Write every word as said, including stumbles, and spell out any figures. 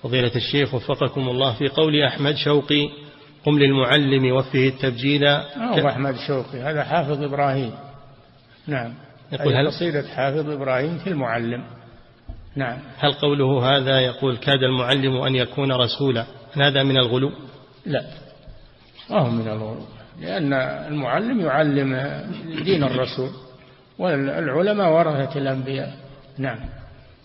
فضيلة الشيخ وفقكم الله، في قول أحمد شوقي قم للمعلم وفه التبجيل. هو أحمد شوقي هذا حافظ إبراهيم. نعم. يقول هل قصيدة حافظ إبراهيم في المعلم. نعم. هل قوله هذا يقول كاد المعلم أن يكون رسولا هذا من الغلو؟ لا، ما هو من الغلو، لأن المعلم يعلم دين الرسول، والعلماء ورثة الأنبياء. نعم.